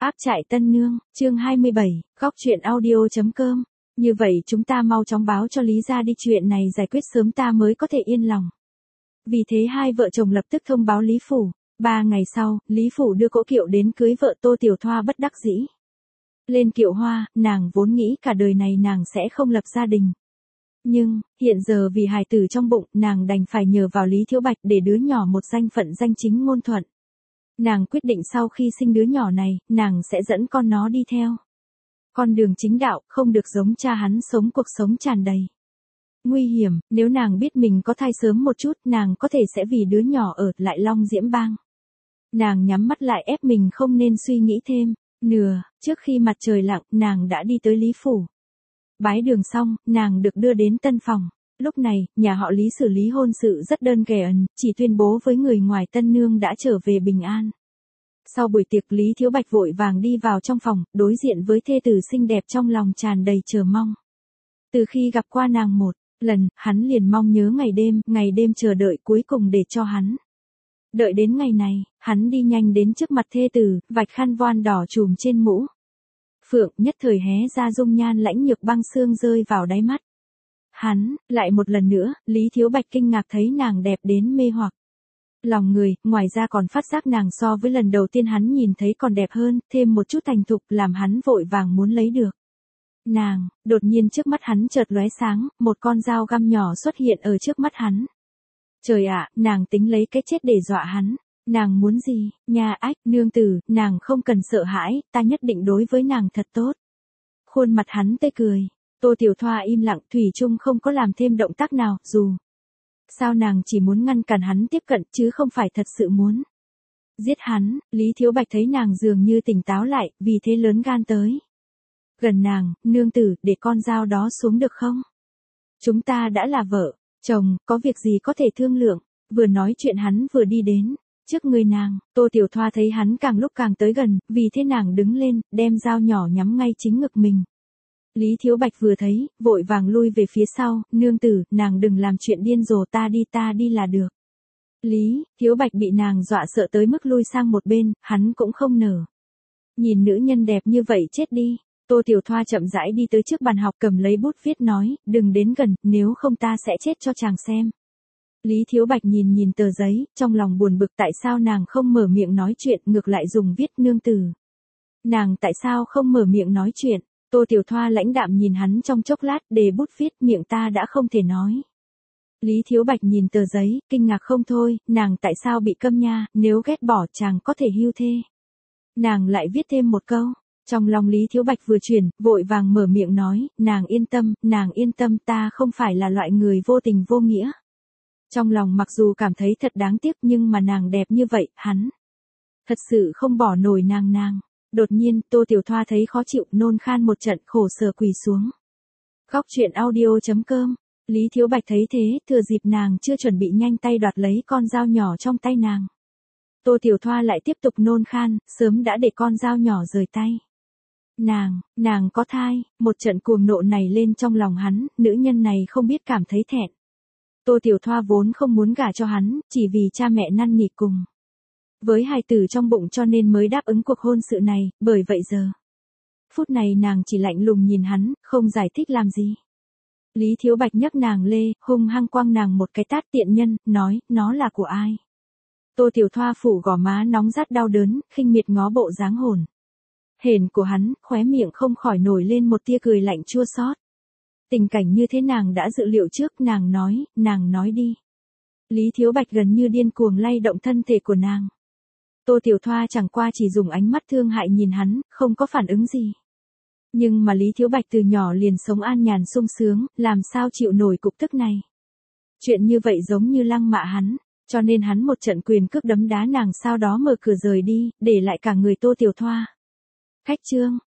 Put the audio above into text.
Áp trại Tân Nương, chương 27, góc truyện audio.com. Như vậy chúng ta mau chóng báo cho Lý gia đi, chuyện này giải quyết sớm ta mới có thể yên lòng. Vì thế hai vợ chồng lập tức thông báo Lý Phủ. 3 ngày sau, Lý Phủ đưa cỗ kiệu đến cưới vợ. Tô Tiểu Thoa bất đắc dĩ lên kiệu hoa, nàng vốn nghĩ cả đời này nàng sẽ không lập gia đình. Nhưng, hiện giờ vì hài tử trong bụng, nàng đành phải nhờ vào Lý Thiếu Bạch để đứa nhỏ một danh phận danh chính ngôn thuận. Nàng quyết định sau khi sinh đứa nhỏ này, nàng sẽ dẫn con nó đi theo con đường chính đạo, không được giống cha hắn sống cuộc sống tràn đầy nguy hiểm. Nếu nàng biết mình có thai sớm một chút, nàng có thể sẽ vì đứa nhỏ ở lại Long Diễm Bang. Nàng nhắm mắt lại ép mình không nên suy nghĩ thêm. Trước khi mặt trời lặn, nàng đã đi tới Lý Phủ. Bái đường xong, nàng được đưa đến tân phòng. Lúc này, nhà họ Lý xử lý hôn sự rất đơn giản, chỉ tuyên bố với người ngoài tân nương đã trở về bình an. Sau buổi tiệc, Lý Thiếu Bạch vội vàng đi vào trong phòng, đối diện với thê tử xinh đẹp trong lòng tràn đầy chờ mong. Từ khi gặp qua nàng một lần, hắn liền mong nhớ ngày đêm chờ đợi cuối cùng để cho hắn. Đợi đến ngày này, hắn đi nhanh đến trước mặt thê tử, vạch khăn voan đỏ trùm trên mũ phượng, nhất thời hé ra dung nhan lãnh nhược băng xương rơi vào đáy mắt. Hắn, lại một lần nữa, Lý Thiếu Bạch kinh ngạc thấy nàng đẹp đến mê hoặc lòng người, ngoài ra còn phát giác nàng so với lần đầu tiên hắn nhìn thấy còn đẹp hơn, thêm một chút thành thục, làm hắn vội vàng muốn lấy được nàng. Đột nhiên trước mắt hắn chợt lóe sáng, một con dao găm nhỏ xuất hiện ở trước mắt hắn. Trời ạ, nàng tính lấy cái chết để dọa hắn. Nàng muốn gì? Nhà ách, nương tử, nàng không cần sợ hãi, ta nhất định đối với nàng thật tốt. Khuôn mặt hắn tươi cười. Tô Tiểu Thoa im lặng, thủy chung không có làm thêm động tác nào, dù sao nàng chỉ muốn ngăn cản hắn tiếp cận, chứ không phải thật sự muốn giết hắn. Lý Thiếu Bạch thấy nàng dường như tỉnh táo lại, vì thế lớn gan tới gần nàng. Nương tử, để con dao đó xuống được không? Chúng ta đã là vợ chồng, có việc gì có thể thương lượng. Vừa nói chuyện hắn vừa đi đến trước người nàng. Tô Tiểu Thoa thấy hắn càng lúc càng tới gần, vì thế nàng đứng lên, đem dao nhỏ nhắm ngay chính ngực mình. Lý Thiếu Bạch vừa thấy, vội vàng lui về phía sau. Nương tử, nàng đừng làm chuyện điên rồ, ta đi là được. Lý Thiếu Bạch bị nàng dọa sợ tới mức lui sang một bên, hắn cũng không nở nhìn nữ nhân đẹp như vậy chết đi. Tô Tiểu Thoa chậm rãi đi tới trước bàn học, cầm lấy bút viết nói, đừng đến gần, nếu không ta sẽ chết cho chàng xem. Lý Thiếu Bạch nhìn tờ giấy, trong lòng buồn bực tại sao nàng không mở miệng nói chuyện, ngược lại dùng viết. Nương tử, nàng tại sao không mở miệng nói chuyện? Tô Tiểu Thoa lãnh đạm nhìn hắn trong chốc lát, để bút viết, miệng ta đã không thể nói. Lý Thiếu Bạch nhìn tờ giấy, kinh ngạc không thôi, nàng tại sao bị câm nha, nếu ghét bỏ chàng có thể hưu thê. Nàng lại viết thêm một câu. Trong lòng Lý Thiếu Bạch vừa chuyển, vội vàng mở miệng nói, nàng yên tâm, ta không phải là loại người vô tình vô nghĩa. Trong lòng mặc dù cảm thấy thật đáng tiếc, nhưng mà nàng đẹp như vậy, hắn thật sự không bỏ nổi nàng. Đột nhiên, Tô Tiểu Thoa thấy khó chịu, nôn khan một trận, khổ sở quỳ xuống. Góc truyện audio.com. Lý Thiếu Bạch thấy thế, thừa dịp nàng chưa chuẩn bị, nhanh tay đoạt lấy con dao nhỏ trong tay nàng. Tô Tiểu Thoa lại tiếp tục nôn khan, sớm đã để con dao nhỏ rời tay. Nàng có thai. Một trận cuồng nộ này lên trong lòng hắn, nữ nhân này không biết cảm thấy thẹn. Tô Tiểu Thoa vốn không muốn gả cho hắn, chỉ vì cha mẹ năn nỉ cùng với hài tử trong bụng cho nên mới đáp ứng cuộc hôn sự này, bởi vậy giờ phút này nàng chỉ lạnh lùng nhìn hắn, không giải thích làm gì. Lý Thiếu Bạch nhấc nàng lê, hung hăng quăng nàng một cái tát. Tiện nhân, nói, nó là của ai? Tô Tiểu Thoa phủ gò má nóng rát đau đớn, khinh miệt ngó bộ dáng hồn hển của hắn, khóe miệng không khỏi nổi lên một tia cười lạnh chua xót. Tình cảnh như thế nàng đã dự liệu trước. Nàng nói đi. Lý Thiếu Bạch gần như điên cuồng lay động thân thể của nàng. Tô Tiểu Thoa chẳng qua chỉ dùng ánh mắt thương hại nhìn hắn, không có phản ứng gì. Nhưng mà Lý Thiếu Bạch từ nhỏ liền sống an nhàn sung sướng, làm sao chịu nổi cục tức này. Chuyện như vậy giống như lăng mạ hắn, cho nên hắn một trận quyền cước đấm đá nàng, sau đó mở cửa rời đi, để lại cả người Tô Tiểu Thoa. Khách trương,